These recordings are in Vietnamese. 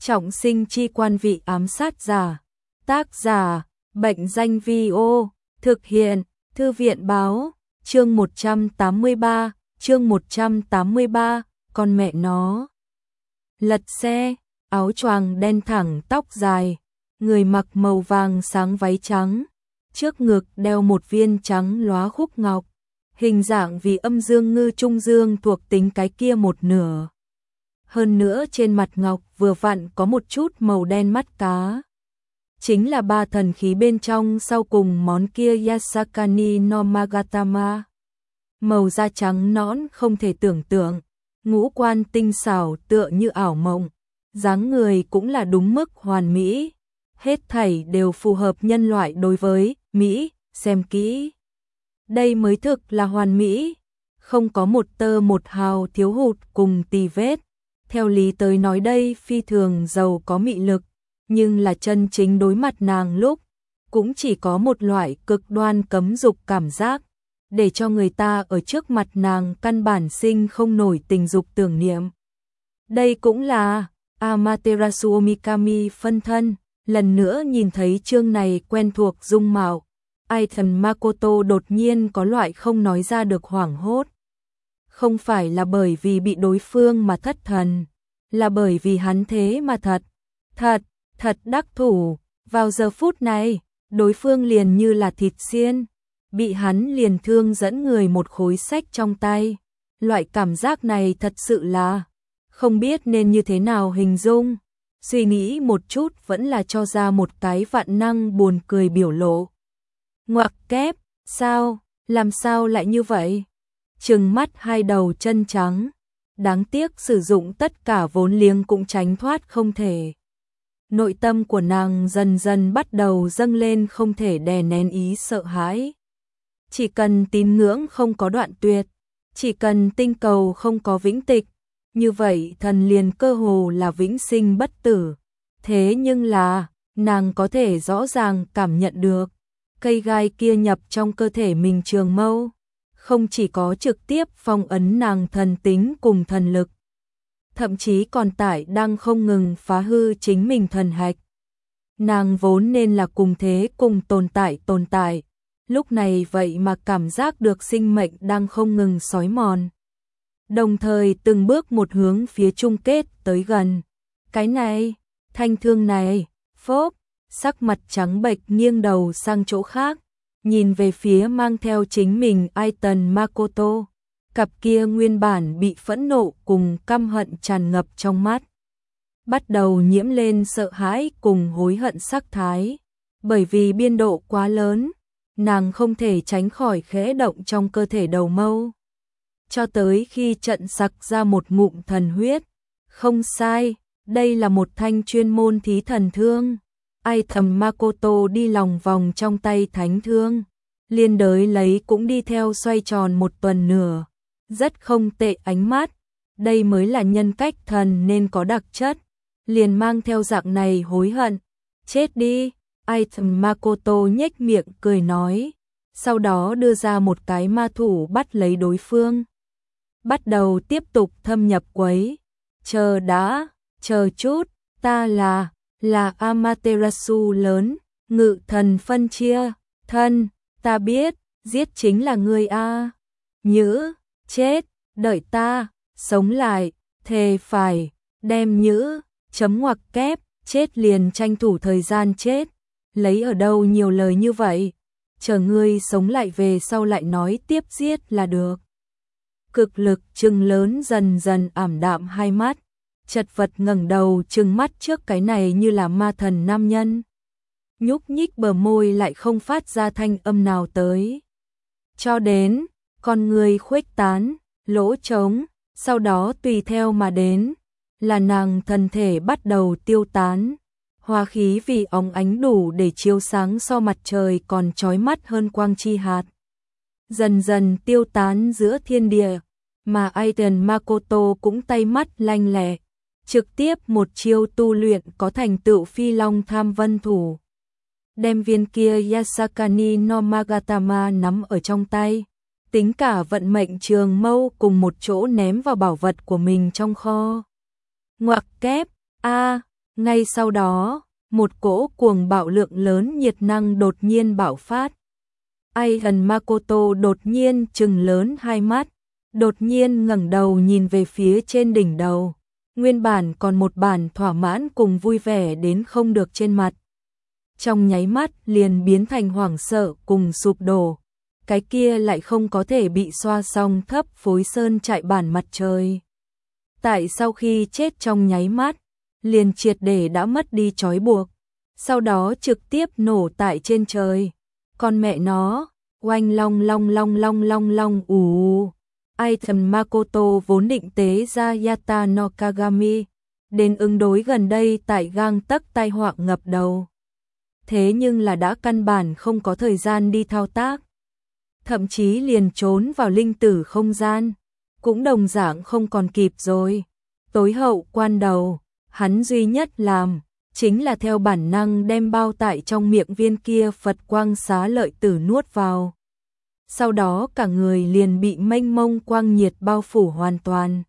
Trọng sinh chi quan vị ám sát giả. Tác giả, Bệnh danh Vi-ô. Thực hiện, Thư viện báo. Chương 183, chương 183, con mẹ nó. Lật xe, áo choàng đen thẳng tóc dài, người mặc màu vàng sáng váy trắng, trước ngực đeo một viên trắng lóa khúc ngọc, hình dạng vì âm dương ngư trung dương thuộc tính cái kia một nửa. Hơn nữa trên mặt ngọc vừa vặn có một chút màu đen mắt cá. Chính là ba thần khí bên trong sau cùng món kia Yasakani no Magatama. Màu da trắng nõn không thể tưởng tượng, ngũ quan tinh xảo tựa như ảo mộng, dáng người cũng là đúng mức hoàn mỹ, hết thảy đều phù hợp nhân loại đối với mỹ, xem kỹ. Đây mới thực là hoàn mỹ, không có một tơ một hào thiếu hụt cùng tì vết. Theo lý tới nói đây phi thường giàu có mị lực, nhưng là chân chính đối mặt nàng lúc, cũng chỉ có một loại cực đoan cấm dục cảm giác, để cho người ta ở trước mặt nàng căn bản sinh không nổi tình dục tưởng niệm. Đây cũng là Amaterasu Omikami phân thân, lần nữa nhìn thấy chương này quen thuộc dung mạo, ai thần Makoto đột nhiên có loại không nói ra được hoảng hốt. Không phải là bởi vì bị đối phương mà thất thần, là bởi vì hắn thế mà thật đắc thủ. Vào giờ phút này, đối phương liền như là thịt xiên, bị hắn liền thương dẫn người một khối sách trong tay. Loại cảm giác này thật sự là không biết nên như thế nào hình dung. Suy nghĩ một chút vẫn là cho ra một cái vạn năng buồn cười biểu lộ. Ngoặc kép, sao, làm sao lại như vậy? Trừng mắt hai đầu chân trắng, đáng tiếc sử dụng tất cả vốn liếng cũng tránh thoát không thể. Nội tâm của nàng dần dần bắt đầu dâng lên không thể đè nén ý sợ hãi. Chỉ cần tín ngưỡng không có đoạn tuyệt, chỉ cần tinh cầu không có vĩnh tịch, như vậy thần liền cơ hồ là vĩnh sinh bất tử. Thế nhưng là, nàng có thể rõ ràng cảm nhận được, cây gai kia nhập trong cơ thể mình trường mâu, không chỉ có trực tiếp phong ấn nàng thần tính cùng thần lực, thậm chí còn đang không ngừng phá hư chính mình thần hạch. Nàng vốn nên là cùng thế cùng tồn tại, lúc này vậy mà cảm giác được sinh mệnh đang không ngừng xói mòn. Đồng thời từng bước một hướng phía chung kết tới gần. Cái này, thanh thương này, phốp, sắc mặt trắng bệch nghiêng đầu sang chỗ khác, nhìn về phía mang theo chính mình Aiton Makoto. Cặp kia nguyên bản bị phẫn nộ cùng căm hận tràn ngập trong mắt, bắt đầu nhiễm lên sợ hãi cùng hối hận sắc thái. Bởi vì biên độ quá lớn, nàng không thể tránh khỏi khẽ động trong cơ thể đầu mâu. Cho tới khi trận sặc ra một ngụm thần huyết. Không sai, đây là một thanh chuyên môn thí thần thương. Ai thầm Makoto đi lòng vòng trong tay thánh thương, liên đới lấy cũng đi theo xoay tròn một tuần nửa. Rất không tệ ánh mắt, đây mới là nhân cách thần nên có đặc chất, liền mang theo dạng này hối hận. Chết đi, Aiton Makoto nhếch miệng cười nói, sau đó đưa ra một cái ma thủ bắt lấy đối phương. Bắt đầu tiếp tục thâm nhập quấy. Chờ chút, ta là Amaterasu lớn, ngự thần phân chia, thân, ta biết, giết chính là ngươi a. Nhữ, chết, đợi ta, sống lại, thề phải, đem nhữ, chấm ngoặc kép, chết liền tranh thủ thời gian chết, lấy ở đâu nhiều lời như vậy, chờ ngươi sống lại về sau lại nói tiếp giết là được. Cực lực trừng lớn dần dần ảm đạm hai mắt, chật vật ngẩng đầu trừng mắt trước cái này như là ma thần nam nhân. Nhúc nhích bờ môi lại không phát ra thanh âm nào tới. Cho đến con người khuếch tán, lỗ trống, sau đó tùy theo mà đến, là nàng thân thể bắt đầu tiêu tán. Hoa khí vì óng ánh đủ để chiếu sáng so mặt trời còn chói mắt hơn quang chi hạt. Dần dần tiêu tán giữa thiên địa, mà Aiton Makoto cũng tay mắt lanh lẹ, trực tiếp một chiêu tu luyện có thành tựu phi long tham vân thủ. Đem viên kia Yasakani no Magatama nắm ở trong tay, tính cả vận mệnh trường mâu cùng một chỗ ném vào bảo vật của mình trong kho. Ngoặc kép, Ngay sau đó, một cỗ cuồng bạo lượng lớn nhiệt năng đột nhiên bạo phát. Aihan Makoto đột nhiên trừng lớn hai mắt, đột nhiên ngẩng đầu nhìn về phía trên đỉnh đầu. Nguyên bản còn một bản thỏa mãn cùng vui vẻ đến không được trên mặt. Trong nháy mắt liền biến thành hoảng sợ cùng sụp đổ. Cái kia lại không có thể bị xoa xong thấp phối sơn trại bản mặt trời. Tại sau khi chết trong nháy mắt, liền triệt để đã mất đi trói buộc. Sau đó trực tiếp nổ tại trên trời. Con mẹ nó, oanh long long long long long long ù. Aihan Makoto vốn định tế ra Yata no Kagami, đến ứng đối gần đây tại gang tấc tai họa ngập đầu. Thế nhưng là đã căn bản không có thời gian đi thao tác. Thậm chí liền trốn vào linh tử không gian, cũng đồng dạng không còn kịp rồi. Tối hậu quan đầu, hắn duy nhất làm, chính là theo bản năng đem bao tải trong miệng viên kia Phật quang xá lợi tử nuốt vào. Sau đó cả người liền bị mênh mông quang nhiệt bao phủ hoàn toàn.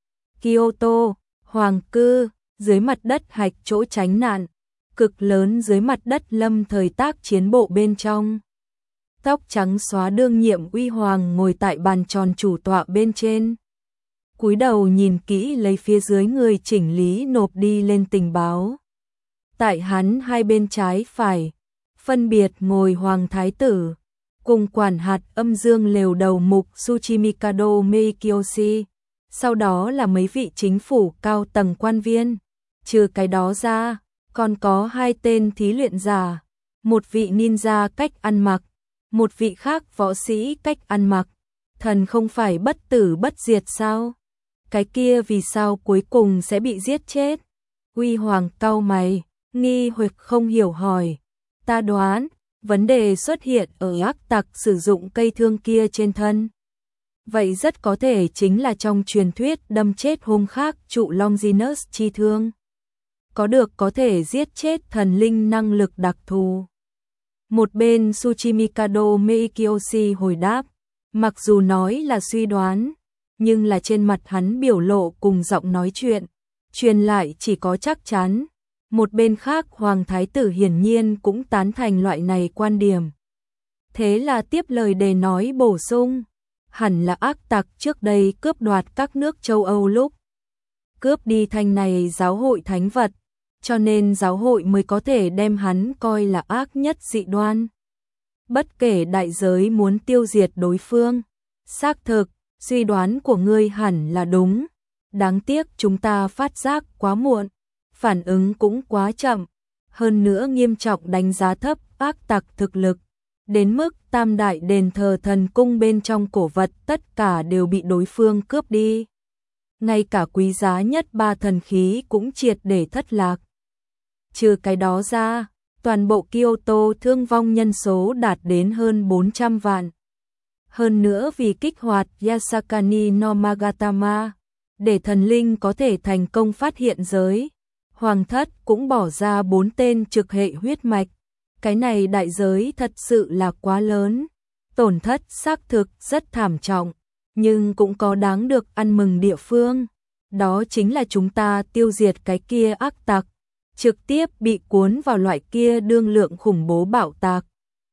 Kyoto, Hoàng cư, dưới mặt đất hạch chỗ tránh nạn, cực lớn dưới mặt đất lâm thời tác chiến bộ bên trong. Tóc trắng xóa đương nhiệm Uy Hoàng ngồi tại bàn tròn chủ tọa bên trên. Cúi đầu nhìn kỹ lấy phía dưới người chỉnh lý nộp đi lên tình báo. Tại hắn hai bên trái phải, phân biệt ngồi Hoàng Thái Tử, cùng quản hạt âm dương lều đầu mục Tsuchimikado Meikiyoshi, sau đó là mấy vị chính phủ cao tầng quan viên. Trừ cái đó ra, còn có hai tên thí luyện giả, một vị ninja cách ăn mặc, một vị khác võ sĩ cách ăn mặc. Thần không phải bất tử bất diệt sao? Cái kia vì sao cuối cùng sẽ bị giết chết? Uy Hoàng cau mày, nghi hoặc không hiểu hỏi. Ta đoán, vấn đề xuất hiện ở ác tặc sử dụng cây thương kia trên thân. Vậy rất có thể chính là trong truyền thuyết đâm chết hôm khác trụ Longinus chi thương. Có được có thể giết chết thần linh năng lực đặc thù. Một bên Tsuchimikado Meikiyoshi hồi đáp, mặc dù nói là suy đoán, nhưng là trên mặt hắn biểu lộ cùng giọng nói chuyện, truyền lại chỉ có chắc chắn. Một bên khác Hoàng Thái Tử hiển nhiên cũng tán thành loại này quan điểm. Thế là tiếp lời để nói bổ sung, hẳn là ác tặc trước đây cướp đoạt các nước châu Âu lúc cướp đi thanh này giáo hội thánh vật, cho nên giáo hội mới có thể đem hắn coi là ác nhất dị đoan. Bất kể đại giới muốn tiêu diệt đối phương. Xác thực, suy đoán của ngươi hẳn là đúng. Đáng tiếc chúng ta phát giác quá muộn, phản ứng cũng quá chậm, hơn nữa nghiêm trọng đánh giá thấp ác tặc thực lực, đến mức tam đại đền thờ thần cung bên trong cổ vật tất cả đều bị đối phương cướp đi. Ngay cả quý giá nhất 3 thần khí cũng triệt để thất lạc. Trừ cái đó ra, toàn bộ Kyoto thương vong nhân số đạt đến hơn 400 vạn. Hơn nữa vì kích hoạt Yasakani no Magatama, để thần linh có thể thành công phát hiện giới, Hoàng thất cũng bỏ ra 4 tên trực hệ huyết mạch. Cái này đại giới thật sự là quá lớn. Tổn thất xác thực rất thảm trọng, nhưng cũng có đáng được ăn mừng địa phương. Đó chính là chúng ta tiêu diệt cái kia ác tặc, trực tiếp bị cuốn vào loại kia đương lượng khủng bố bạo tạc.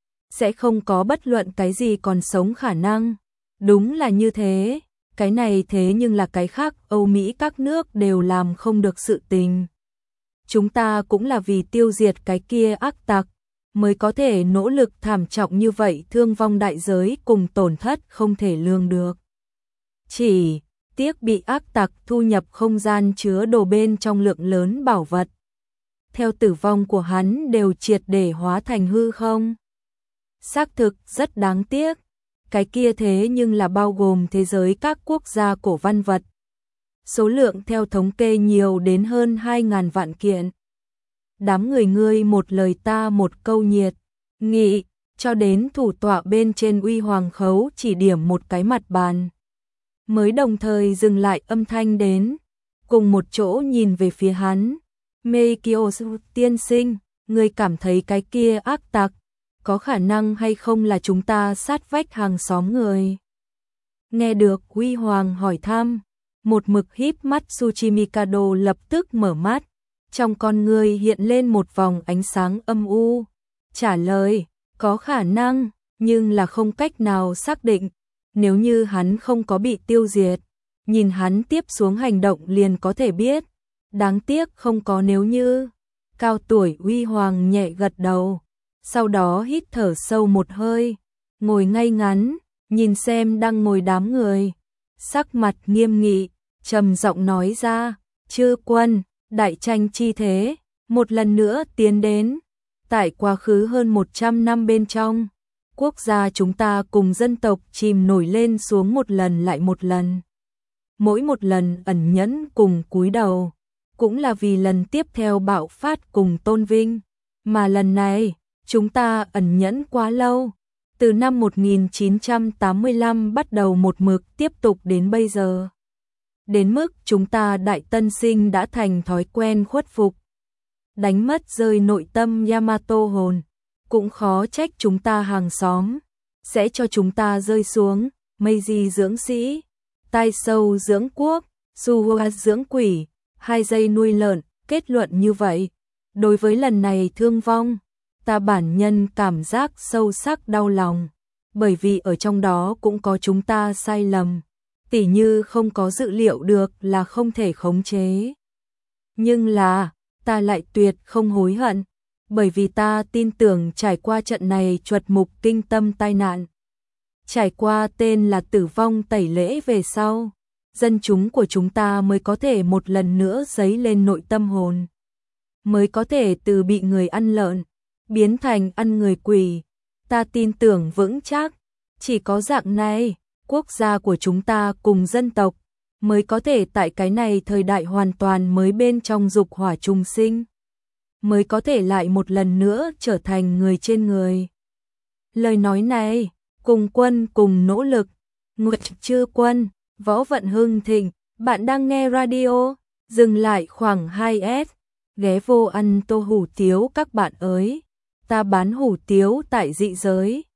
Sẽ không có bất luận cái gì còn sống khả năng. Đúng là như thế, cái này thế nhưng là cái khác Âu Mỹ các nước đều làm không được sự tình. Chúng ta cũng là vì tiêu diệt cái kia ác tặc, mới có thể nỗ lực thảm trọng như vậy, thương vong đại giới cùng tổn thất không thể lường được. Chỉ tiếc bị ác tặc thu nhập không gian chứa đồ bên trong lượng lớn bảo vật. Theo tử vong của hắn đều triệt để hóa thành hư không. Xác thực rất đáng tiếc, cái kia thế nhưng là bao gồm thế giới các quốc gia cổ văn vật. Số lượng theo thống kê nhiều đến hơn 2.000 vạn kiện. Đám người ngươi một lời ta một câu nhiệt nghị, cho đến thủ tọa bên trên Uy Hoàng khấu chỉ điểm một cái mặt bàn. Mới đồng thời dừng lại âm thanh đến, cùng một chỗ nhìn về phía hắn. Meikiyoshi tiên sinh, ngươi cảm thấy cái kia ác tặc có khả năng hay không là chúng ta sát vách hàng xóm người? Nghe được Uy Hoàng hỏi thăm, một mực híp mắt Tsuchimikado lập tức mở mắt, Trong con người hiện lên một vòng ánh sáng âm u. Trả lời, có khả năng, nhưng là không cách nào xác định. Nếu như hắn không có bị tiêu diệt, nhìn hắn tiếp xuống hành động liền có thể biết. Đáng tiếc không có nếu như. Cao tuổi uy hoàng nhẹ gật đầu, sau đó hít thở sâu một hơi, ngồi ngay ngắn, nhìn xem đang ngồi đám người. Sắc mặt nghiêm nghị, trầm giọng nói ra, chư quân, đại tranh chi thế, một lần nữa tiến đến. Tại quá khứ hơn 100 năm bên trong, quốc gia chúng ta cùng dân tộc chìm nổi lên xuống một lần lại một lần. Mỗi một lần ẩn nhẫn cùng cúi đầu, cũng là vì lần tiếp theo bạo phát cùng tôn vinh. Mà lần này, chúng ta ẩn nhẫn quá lâu. Từ năm 1985 bắt đầu một mực tiếp tục đến bây giờ. Đến mức chúng ta đại tân sinh đã thành thói quen khuất phục. Đánh mất rơi nội tâm Yamato hồn. Cũng khó trách chúng ta hàng xóm sẽ cho chúng ta rơi xuống. Meiji dưỡng sĩ, Tai Sâu dưỡng quốc, Suwa dưỡng quỷ, 2 giây nuôi lợn. Kết luận như vậy, đối với lần này thương vong, ta bản nhân cảm giác sâu sắc đau lòng, bởi vì ở trong đó cũng có chúng ta sai lầm, tỉ như không có dự liệu được là không thể khống chế. Nhưng là, ta lại tuyệt không hối hận, bởi vì ta tin tưởng trải qua trận này chuột mục kinh tâm tai nạn, trải qua tên là tử vong tẩy lễ về sau, dân chúng của chúng ta mới có thể một lần nữa dấy lên nội tâm hồn, mới có thể từ bị người ăn lợn biến thành ăn người quỷ. Ta tin tưởng vững chắc, chỉ có dạng này, quốc gia của chúng ta cùng dân tộc mới có thể tại cái này thời đại hoàn toàn mới bên trong dục hỏa trùng sinh, mới có thể lại một lần nữa trở thành người trên người. Lời nói này, cùng quân cùng nỗ lực. Nguyệt chư quân, Võ Vận Hưng Thịnh, bạn đang nghe radio, dừng lại khoảng 2S, ghé vô ăn tô hủ tiếu các bạn ơi. Ta bán hủ tiếu tại dị giới.